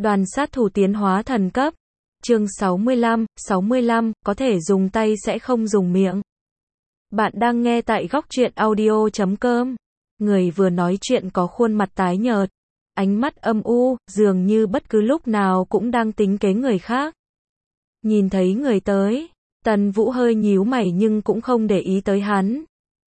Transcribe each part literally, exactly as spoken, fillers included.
Đoàn sát thủ tiến hóa thần cấp. Chương sáu mươi lăm, sáu mươi lăm, có thể dùng tay sẽ không dùng miệng. Bạn đang nghe tại góc truyện audio chấm com. Người vừa nói chuyện có khuôn mặt tái nhợt, ánh mắt âm u, dường như bất cứ lúc nào cũng đang tính kế người khác. Nhìn thấy người tới, Tần Vũ hơi nhíu mày nhưng cũng không để ý tới hắn.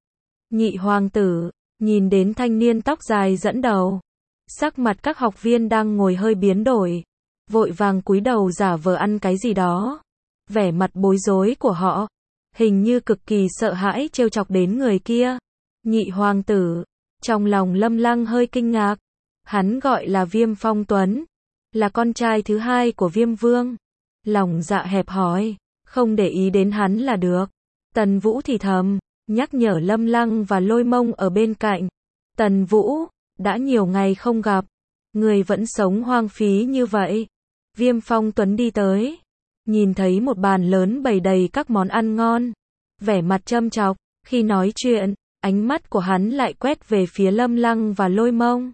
Nhị hoàng tử, nhìn đến thanh niên tóc dài dẫn đầu. Sắc mặt các học viên đang ngồi hơi biến đổi, vội vàng cúi đầu giả vờ ăn cái gì đó. Vẻ mặt bối rối của họ, hình như cực kỳ sợ hãi trêu chọc đến người kia. Nhị hoàng tử, trong lòng Lâm Lăng hơi kinh ngạc. Hắn gọi là Viêm Phong Tuấn, là con trai thứ hai của Viêm Vương. Lòng dạ hẹp hòi, không để ý đến hắn là được. Tần Vũ thì thầm, nhắc nhở Lâm Lăng và Lôi Mông ở bên cạnh. Tần Vũ, đã nhiều ngày không gặp, người vẫn sống hoang phí như vậy. Viêm Phong Tuấn đi tới, nhìn thấy một bàn lớn bày đầy các món ăn ngon, vẻ mặt châm chọc. Khi nói chuyện, ánh mắt của hắn lại quét về phía Lâm Lăng và Lôi Mông.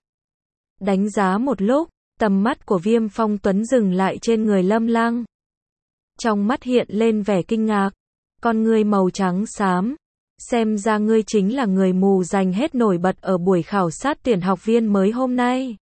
Đánh giá một lúc, tầm mắt của Viêm Phong Tuấn dừng lại trên người Lâm Lăng. Trong mắt hiện lên vẻ kinh ngạc, con ngươi màu trắng xám. Xem ra ngươi chính là người mù giành hết nổi bật ở buổi khảo sát tuyển học viên mới hôm nay.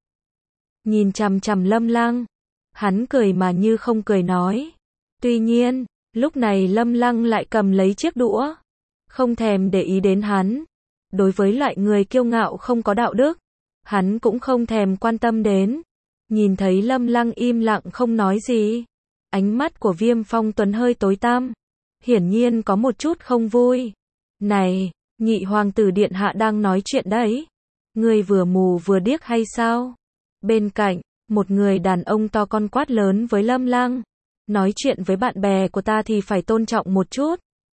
Nhìn chằm chằm Lâm Lăng, hắn cười mà như không cười nói. Tuy nhiên, lúc này Lâm Lăng lại cầm lấy chiếc đũa, không thèm để ý đến hắn. Đối với loại người kiêu ngạo không có đạo đức, hắn cũng không thèm quan tâm đến. Nhìn thấy Lâm Lăng im lặng không nói gì, ánh mắt của Viêm Phong Tuấn hơi tối tăm, hiển nhiên có một chút không vui. Này, nhị hoàng tử điện hạ đang nói chuyện đấy. Ngươi vừa mù vừa điếc hay sao? Bên cạnh, một người đàn ông to con quát lớn với Lâm Lăng. Nói chuyện với bạn bè của ta thì phải tôn trọng một chút.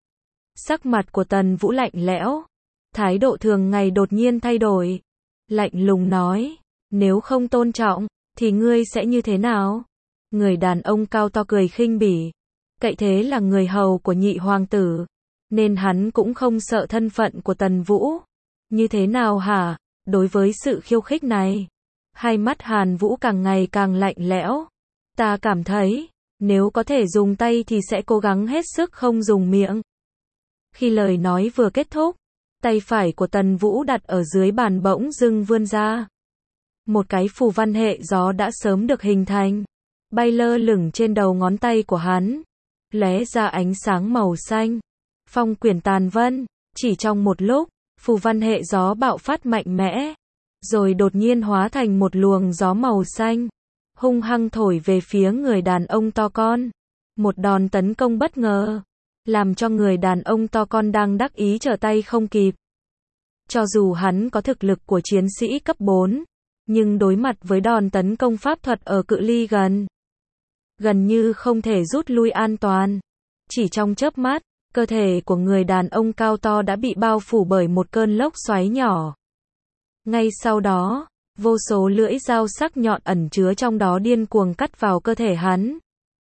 Sắc mặt của Tần Vũ lạnh lẽo, thái độ thường ngày đột nhiên thay đổi. Lạnh lùng nói, nếu không tôn trọng, thì ngươi sẽ như thế nào? Người đàn ông cao to cười khinh bỉ. Cậy thế là người hầu của nhị hoàng tử, nên hắn cũng không sợ thân phận của Tần Vũ. Như thế nào hả? Đối với sự khiêu khích này, hai mắt Hàn Vũ càng ngày càng lạnh lẽo. Ta cảm thấy, nếu có thể dùng tay thì sẽ cố gắng hết sức không dùng miệng. Khi lời nói vừa kết thúc, tay phải của Tần Vũ đặt ở dưới bàn bỗng dưng vươn ra. Một cái phù văn hệ gió đã sớm được hình thành, bay lơ lửng trên đầu ngón tay của hắn, lóe ra ánh sáng màu xanh. Phong quyển tàn vân, chỉ trong một lúc, phù văn hệ gió bạo phát mạnh mẽ, rồi đột nhiên hóa thành một luồng gió màu xanh, hung hăng thổi về phía người đàn ông to con. Một đòn tấn công bất ngờ, làm cho người đàn ông to con đang đắc ý trở tay không kịp. Cho dù hắn có thực lực của chiến sĩ cấp bốn, nhưng đối mặt với đòn tấn công pháp thuật ở cự ly gần, gần như không thể rút lui an toàn. Chỉ trong chớp mắt, cơ thể của người đàn ông cao to đã bị bao phủ bởi một cơn lốc xoáy nhỏ. Ngay sau đó, vô số lưỡi dao sắc nhọn ẩn chứa trong đó điên cuồng cắt vào cơ thể hắn.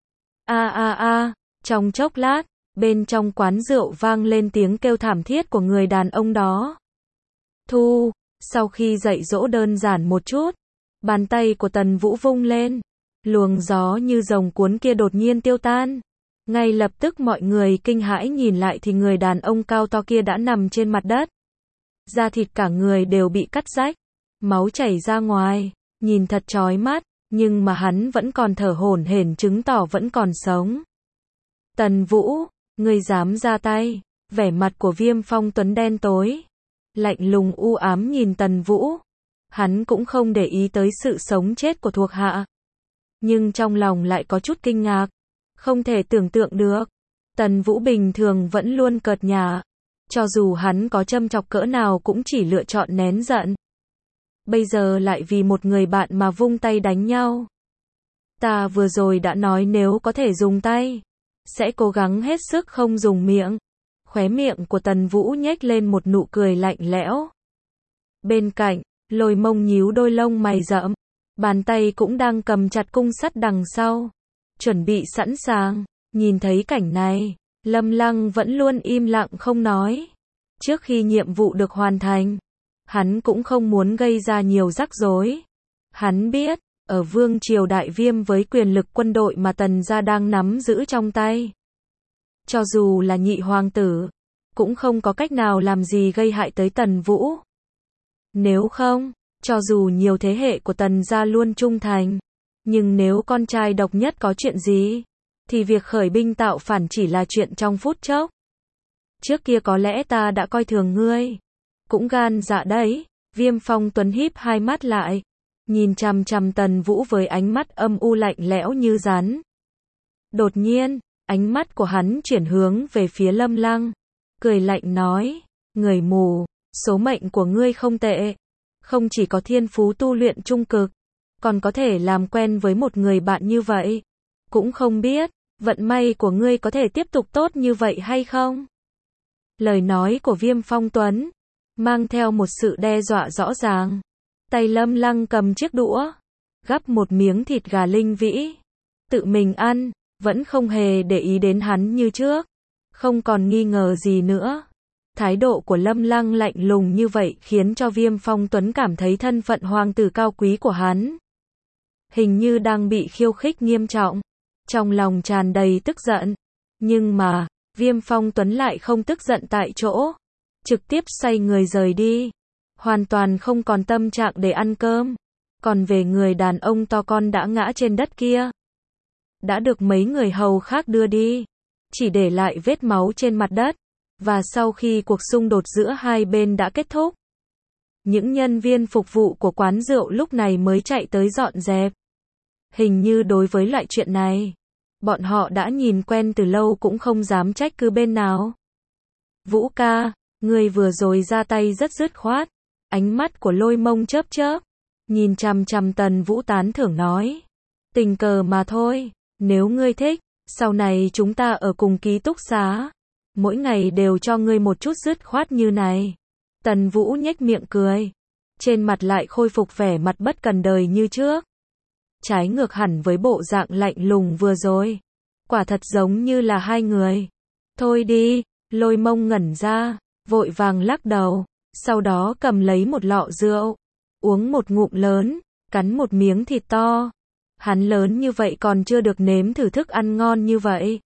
A a a, trong chốc lát, bên trong quán rượu vang lên tiếng kêu thảm thiết của người đàn ông đó. Thu, sau khi dạy dỗ đơn giản một chút, bàn tay của Tần Vũ vung lên, luồng gió như rồng cuốn kia đột nhiên tiêu tan. Ngay lập tức mọi người kinh hãi nhìn lại thì người đàn ông cao to kia đã nằm trên mặt đất. Da thịt cả người đều bị cắt rách, máu chảy ra ngoài, nhìn thật chói mắt, nhưng mà hắn vẫn còn thở hổn hển chứng tỏ vẫn còn sống. Tần Vũ, ngươi dám ra tay? Vẻ mặt của Viêm Phong Tuấn đen tối, lạnh lùng u ám nhìn Tần Vũ. Hắn cũng không để ý tới sự sống chết của thuộc hạ, nhưng trong lòng lại có chút kinh ngạc. Không thể tưởng tượng được, Tần Vũ bình thường vẫn luôn cợt nhả, cho dù hắn có châm chọc cỡ nào cũng chỉ lựa chọn nén giận. Bây giờ lại vì một người bạn mà vung tay đánh nhau. Ta vừa rồi đã nói nếu có thể dùng tay, sẽ cố gắng hết sức không dùng miệng. Khóe miệng của Tần Vũ nhếch lên một nụ cười lạnh lẽo. Bên cạnh, Lôi Mông nhíu đôi lông mày rậm, bàn tay cũng đang cầm chặt cung sắt đằng sau, chuẩn bị sẵn sàng. Nhìn thấy cảnh này, Lâm Lăng vẫn luôn im lặng không nói. Trước khi nhiệm vụ được hoàn thành, hắn cũng không muốn gây ra nhiều rắc rối. Hắn biết, ở vương triều Đại Viêm với quyền lực quân đội mà Tần gia đang nắm giữ trong tay. Cho dù là nhị hoàng tử, cũng không có cách nào làm gì gây hại tới Tần Vũ. Nếu không, cho dù nhiều thế hệ của Tần gia luôn trung thành, nhưng nếu con trai độc nhất có chuyện gì, thì việc khởi binh tạo phản chỉ là chuyện trong phút chốc. Trước kia có lẽ ta đã coi thường ngươi, cũng gan dạ đấy. Viêm Phong Tuấn híp hai mắt lại, nhìn chằm chằm Tần Vũ với ánh mắt âm u lạnh lẽo như rắn. Đột nhiên, ánh mắt của hắn chuyển hướng về phía Lâm Lăng, cười lạnh nói, người mù, số mệnh của ngươi không tệ, không chỉ có thiên phú tu luyện trung cực, còn có thể làm quen với một người bạn như vậy. Cũng không biết, vận may của ngươi có thể tiếp tục tốt như vậy hay không? Lời nói của Viêm Phong Tuấn mang theo một sự đe dọa rõ ràng. Tay Lâm Lăng cầm chiếc đũa, gắp một miếng thịt gà linh vĩ, tự mình ăn, vẫn không hề để ý đến hắn như trước, không còn nghi ngờ gì nữa. Thái độ của Lâm Lăng lạnh lùng như vậy khiến cho Viêm Phong Tuấn cảm thấy thân phận hoàng tử cao quý của hắn hình như đang bị khiêu khích nghiêm trọng, trong lòng tràn đầy tức giận. Nhưng mà, Viêm Phong Tuấn lại không tức giận tại chỗ, trực tiếp xoay người rời đi, hoàn toàn không còn tâm trạng để ăn cơm. Còn về người đàn ông to con đã ngã trên đất kia, đã được mấy người hầu khác đưa đi, chỉ để lại vết máu trên mặt đất. Và sau khi cuộc xung đột giữa hai bên đã kết thúc, những nhân viên phục vụ của quán rượu lúc này mới chạy tới dọn dẹp. Hình như đối với loại chuyện này, bọn họ đã nhìn quen từ lâu cũng không dám trách cứ bên nào. Vũ ca, người vừa rồi ra tay rất dứt khoát. Ánh mắt của Lôi Mông chớp chớp, nhìn chằm chằm Tần Vũ tán thưởng nói. Tình cờ mà thôi, nếu ngươi thích, sau này chúng ta ở cùng ký túc xá, mỗi ngày đều cho ngươi một chút dứt khoát như này. Tần Vũ nhếch miệng cười, trên mặt lại khôi phục vẻ mặt bất cần đời như trước. Trái ngược hẳn với bộ dạng lạnh lùng vừa rồi. Quả thật giống như là hai người. Thôi đi, Lôi Mông ngẩn ra, vội vàng lắc đầu, sau đó cầm lấy một lọ rượu, uống một ngụm lớn, cắn một miếng thịt to. Hắn lớn như vậy còn chưa được nếm thử thức ăn ngon như vậy.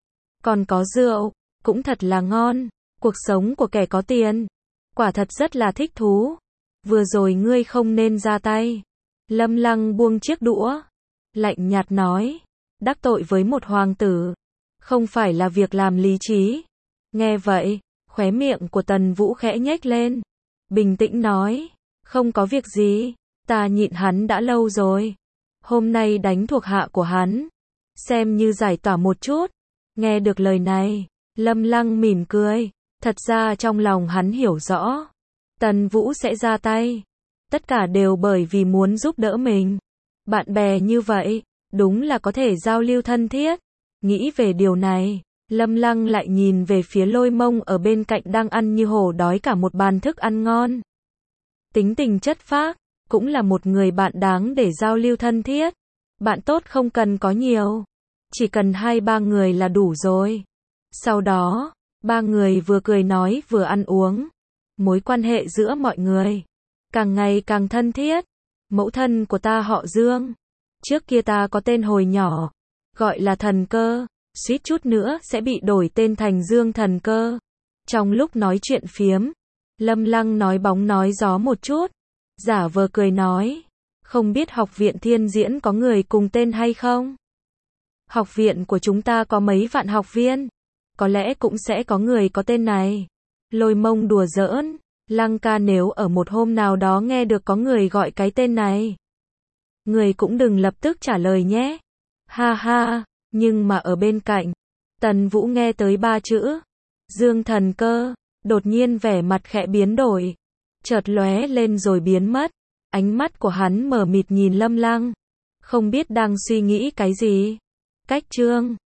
Còn có rượu, cũng thật là ngon. Cuộc sống của kẻ có tiền, quả thật rất là thích thú. Vừa rồi ngươi không nên ra tay. Lâm Lăng buông chiếc đũa, lạnh nhạt nói, đắc tội với một hoàng tử, không phải là việc làm lý trí. Nghe vậy, khóe miệng của Tần Vũ khẽ nhếch lên, bình tĩnh nói, không có việc gì, ta nhịn hắn đã lâu rồi. Hôm nay đánh thuộc hạ của hắn, xem như giải tỏa một chút. Nghe được lời này, Lâm Lăng mỉm cười, thật ra trong lòng hắn hiểu rõ, Tần Vũ sẽ ra tay. Tất cả đều bởi vì muốn giúp đỡ mình. Bạn bè như vậy, đúng là có thể giao lưu thân thiết. Nghĩ về điều này, Lâm Lăng lại nhìn về phía Lôi Mông ở bên cạnh đang ăn như hổ đói cả một bàn thức ăn ngon. Tính tình chất phác, cũng là một người bạn đáng để giao lưu thân thiết. Bạn tốt không cần có nhiều, chỉ cần hai ba người là đủ rồi. Sau đó, ba người vừa cười nói vừa ăn uống. Mối quan hệ giữa mọi người càng ngày càng thân thiết. Mẫu thân của ta họ Dương, trước kia ta có tên hồi nhỏ, gọi là Thần Cơ, suýt chút nữa sẽ bị đổi tên thành Dương Thần Cơ. Trong lúc nói chuyện phiếm, Lâm Lăng nói bóng nói gió một chút, giả vờ cười nói, không biết học viện Thiên Diễn có người cùng tên hay không? Học viện của chúng ta có mấy vạn học viên, có lẽ cũng sẽ có người có tên này. Lôi Mông đùa giỡn, Lăng ca nếu ở một hôm nào đó nghe được có người gọi cái tên này, người cũng đừng lập tức trả lời nhé. Ha ha, nhưng mà ở bên cạnh, Tần Vũ nghe tới ba chữ Dương Thần Cơ, đột nhiên vẻ mặt khẽ biến đổi, chợt lóe lên rồi biến mất. Ánh mắt của hắn mờ mịt nhìn Lâm Lăng, không biết đang suy nghĩ cái gì. Cách chương